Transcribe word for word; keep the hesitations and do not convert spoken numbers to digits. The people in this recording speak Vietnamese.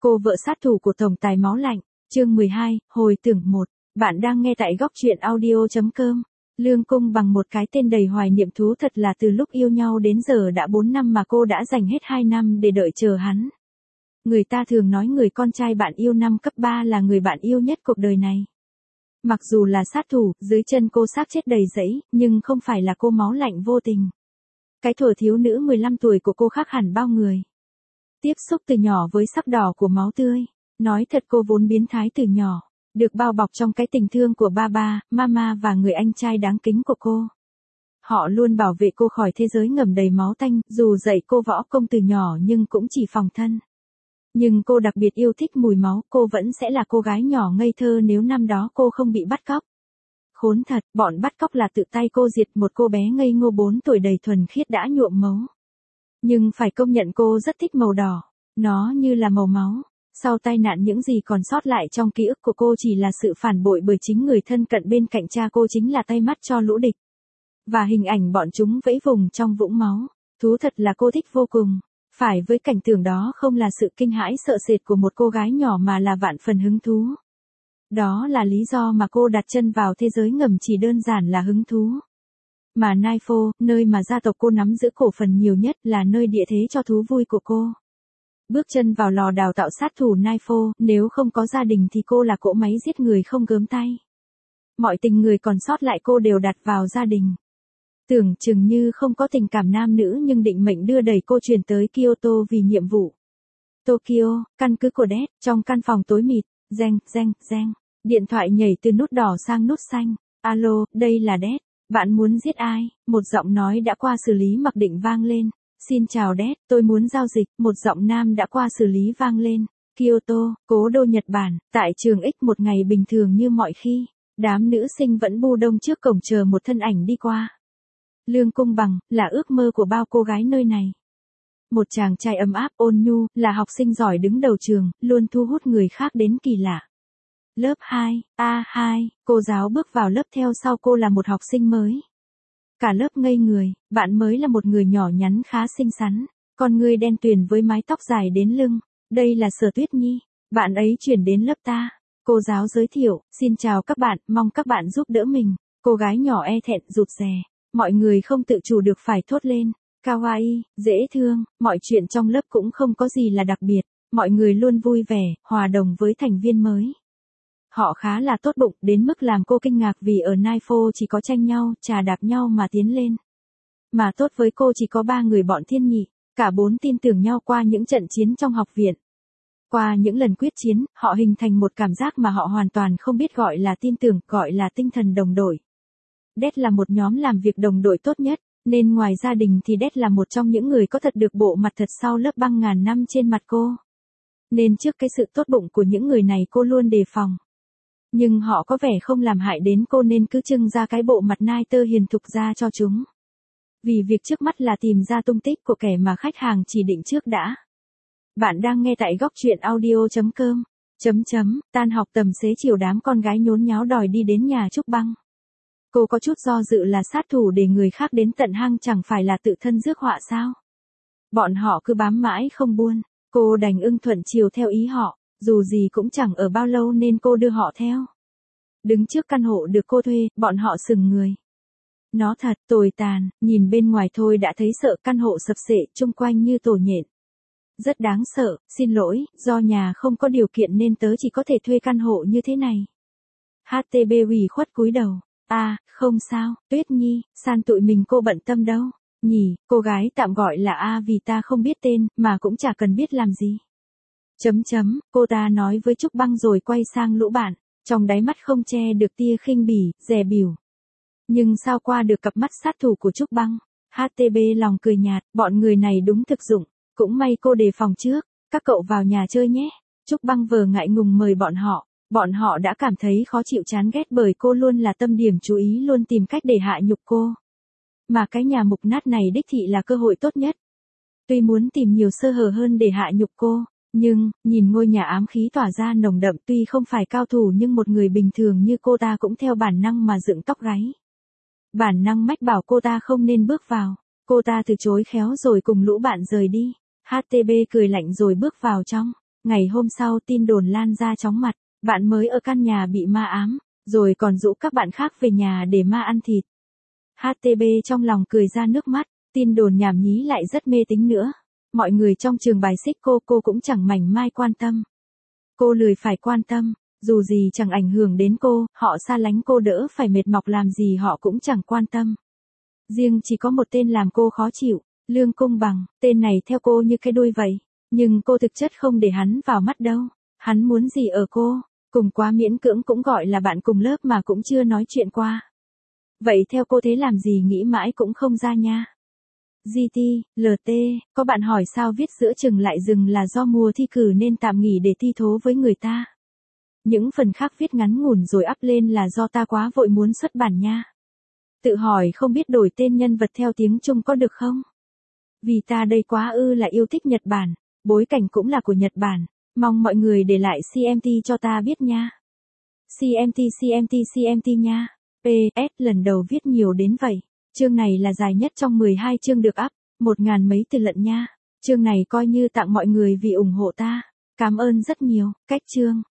Cô vợ sát thủ của tổng tài máu lạnh, chương mười hai, hồi tưởng một. Bạn đang nghe tại góc truyện audio chấm com. Lương Cung Bằng một cái tên đầy hoài niệm thú thật là từ lúc yêu nhau đến giờ đã bốn năm mà cô đã dành hết hai năm để đợi chờ hắn. Người ta thường nói người con trai bạn yêu năm cấp ba là người bạn yêu nhất cuộc đời này. Mặc dù là sát thủ, dưới chân cô xác chết đầy rẫy, nhưng không phải là cô máu lạnh vô tình. Cái thuở thiếu nữ mười lăm tuổi của cô khác hẳn bao người. Tiếp xúc từ nhỏ với sắc đỏ của máu tươi. Nói thật cô vốn biến thái từ nhỏ. Được bao bọc trong cái tình thương của ba ba, mama và người anh trai đáng kính của cô. Họ luôn bảo vệ cô khỏi thế giới ngầm đầy máu tanh, dù dạy cô võ công từ nhỏ nhưng cũng chỉ phòng thân. Nhưng cô đặc biệt yêu thích mùi máu, cô vẫn sẽ là cô gái nhỏ ngây thơ nếu năm đó cô không bị bắt cóc. Khốn thật, bọn bắt cóc là tự tay cô diệt một cô bé ngây ngô bốn tuổi đầy thuần khiết đã nhuộm máu. Nhưng phải công nhận cô rất thích màu đỏ, nó như là màu máu. Sau tai nạn những gì còn sót lại trong ký ức của cô chỉ là sự phản bội bởi chính người thân cận bên cạnh cha cô chính là tay mắt cho lũ địch. Và hình ảnh bọn chúng vẫy vùng trong vũng máu, thú thật là cô thích vô cùng. Phải với cảnh tượng đó không là sự kinh hãi sợ sệt của một cô gái nhỏ mà là vạn phần hứng thú. Đó là lý do mà cô đặt chân vào thế giới ngầm chỉ đơn giản là hứng thú. Mà Naifo, nơi mà gia tộc cô nắm giữ cổ phần nhiều nhất là nơi địa thế cho thú vui của cô. Bước chân vào lò đào tạo sát thủ Naifo, nếu không có gia đình thì cô là cỗ máy giết người không gớm tay. Mọi tình người còn sót lại cô đều đặt vào gia đình. Tưởng chừng như không có tình cảm nam nữ nhưng định mệnh đưa đẩy cô chuyển tới Kyoto vì nhiệm vụ. Tokyo, căn cứ của Death, trong căn phòng tối mịt, reng, reng, reng. Điện thoại nhảy từ nút đỏ sang nút xanh. Alo, đây là Death. Bạn muốn giết ai? Một giọng nói đã qua xử lý mặc định vang lên. Xin chào Death, tôi muốn giao dịch. Một giọng nam đã qua xử lý vang lên. Kyoto, cố đô Nhật Bản, tại trường X một ngày bình thường như mọi khi. Đám nữ sinh vẫn bu đông trước cổng chờ một thân ảnh đi qua. Lương Cung Bằng, là ước mơ của bao cô gái nơi này. Một chàng trai ấm áp ôn nhu, là học sinh giỏi đứng đầu trường, luôn thu hút người khác đến kỳ lạ. Lớp hai, A hai, cô giáo bước vào lớp theo sau cô là một học sinh mới. Cả lớp ngây người, bạn mới là một người nhỏ nhắn khá xinh xắn, con ngươi đen tuyền với mái tóc dài đến lưng. Đây là Sở Tuyết Nhi, bạn ấy chuyển đến lớp ta. Cô giáo giới thiệu, xin chào các bạn, mong các bạn giúp đỡ mình. Cô gái nhỏ e thẹn rụt rè, mọi người không tự chủ được phải thốt lên. Kawaii, dễ thương, mọi chuyện trong lớp cũng không có gì là đặc biệt, mọi người luôn vui vẻ, hòa đồng với thành viên mới. Họ khá là tốt bụng đến mức làm cô kinh ngạc vì ở Naifo chỉ có tranh nhau, trà đạp nhau mà tiến lên. Mà tốt với cô chỉ có ba người bọn thiên nhị, cả bốn tin tưởng nhau qua những trận chiến trong học viện. Qua những lần quyết chiến, họ hình thành một cảm giác mà họ hoàn toàn không biết gọi là tin tưởng, gọi là tinh thần đồng đội. Death là một nhóm làm việc đồng đội tốt nhất, nên ngoài gia đình thì Death là một trong những người có thật được bộ mặt thật sau lớp băng ngàn năm trên mặt cô. Nên trước cái sự tốt bụng của những người này cô luôn đề phòng. Nhưng họ có vẻ không làm hại đến cô nên cứ trưng ra cái bộ mặt nai tơ hiền thục ra cho chúng. Vì việc trước mắt là tìm ra tung tích của kẻ mà khách hàng chỉ định trước đã. Bạn đang nghe tại góc truyện audio chấm com. Chấm chấm, tan học tầm xế chiều đám con gái nhốn nháo đòi đi đến nhà Trúc Băng. Cô có chút do dự là sát thủ để người khác đến tận hang chẳng phải là tự thân rước họa sao? Bọn họ cứ bám mãi không buông, cô đành ưng thuận chiều theo ý họ, dù gì cũng chẳng ở bao lâu nên cô đưa họ theo. Đứng trước căn hộ được cô thuê, bọn họ sừng người. Nó thật tồi tàn, nhìn bên ngoài thôi đã thấy sợ, căn hộ sập xệ chung quanh như tổ nhện. Rất đáng sợ, xin lỗi, do nhà không có điều kiện nên tớ chỉ có thể thuê căn hộ như thế này. hát tê bê ủy khuất cúi đầu. À, không sao, Tuyết Nhi, san tụi mình cô bận tâm đâu. Nhỉ, cô gái tạm gọi là A vì ta không biết tên, mà cũng chả cần biết làm gì. Chấm chấm, cô ta nói với Trúc Băng rồi quay sang lũ bạn, trong đáy mắt không che được tia khinh bỉ, dè bỉu. Nhưng sao qua được cặp mắt sát thủ của Trúc Băng, hát tê bê lòng cười nhạt, bọn người này đúng thực dụng, cũng may cô đề phòng trước, các cậu vào nhà chơi nhé. Trúc Băng vờ ngại ngùng mời bọn họ. Bọn họ đã cảm thấy khó chịu chán ghét bởi cô luôn là tâm điểm chú ý luôn tìm cách để hạ nhục cô. Mà cái nhà mục nát này đích thị là cơ hội tốt nhất. Tuy muốn tìm nhiều sơ hở hơn để hạ nhục cô, nhưng, nhìn ngôi nhà ám khí tỏa ra nồng đậm tuy không phải cao thủ nhưng một người bình thường như cô ta cũng theo bản năng mà dựng tóc gáy. Bản năng mách bảo cô ta không nên bước vào. Cô ta từ chối khéo rồi cùng lũ bạn rời đi. hát tê bê cười lạnh rồi bước vào trong. Ngày hôm sau tin đồn lan ra chóng mặt, bạn mới ở căn nhà bị ma ám, rồi còn dụ các bạn khác về nhà để ma ăn thịt. hát tê bê trong lòng cười ra nước mắt, tin đồn nhảm nhí lại rất mê tín nữa. Mọi người trong trường bài xích cô, cô cũng chẳng mảnh mai quan tâm. Cô lười phải quan tâm, dù gì chẳng ảnh hưởng đến cô, họ xa lánh cô đỡ phải mệt mọc làm gì họ cũng chẳng quan tâm. Riêng chỉ có một tên làm cô khó chịu, Lương Cung Bằng, tên này theo cô như cái đuôi vậy, nhưng cô thực chất không để hắn vào mắt đâu. Hắn muốn gì ở cô, cùng quá miễn cưỡng cũng gọi là bạn cùng lớp mà cũng chưa nói chuyện qua. Vậy theo cô thế làm gì nghĩ mãi cũng không ra nha. giê tê, lờ tê, có bạn hỏi sao viết giữa chừng lại dừng là do mùa thi cử nên tạm nghỉ để thi thố với người ta. Những phần khác viết ngắn ngủn rồi up lên là do ta quá vội muốn xuất bản nha. Tự hỏi không biết đổi tên nhân vật theo tiếng Trung có được không? Vì ta đây quá ư là yêu thích Nhật Bản, bối cảnh cũng là của Nhật Bản, mong mọi người để lại xê em tê cho ta biết nha. xê em tê xê em tê xê em tê nha. pê ét lần đầu viết nhiều đến vậy. Chương này là dài nhất trong mười hai chương được up, một ngàn mấy từ lận nha. Chương này coi như tặng mọi người vì ủng hộ ta. Cảm ơn rất nhiều. Cách chương.